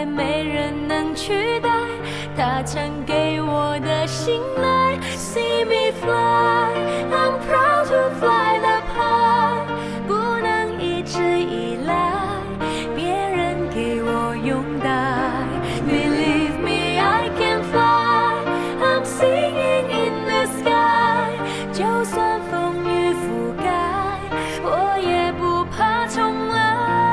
爱没人能取代，他曾给我的信赖。 See me fly, I'm proud to fly the high， 不能一直依赖别人给我拥戴。 Believe me, I can fly, I'm singing in the sky， 就算风雨覆盖，我也不怕重来。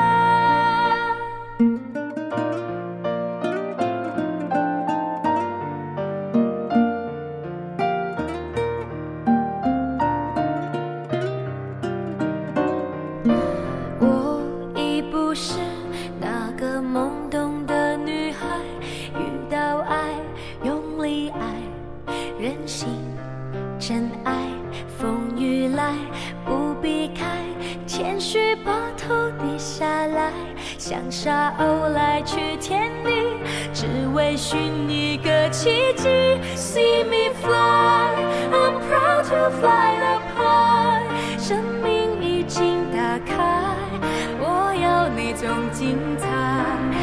我已不是那个懵懂的女孩，遇到爱用力爱，任性真爱，风雨来不避开，谦虚把头低下来，像沙鸥来去天地，只为寻一个奇迹。 See me fly, I'm proud to fly the high， 生命已经打开，我要那种精彩。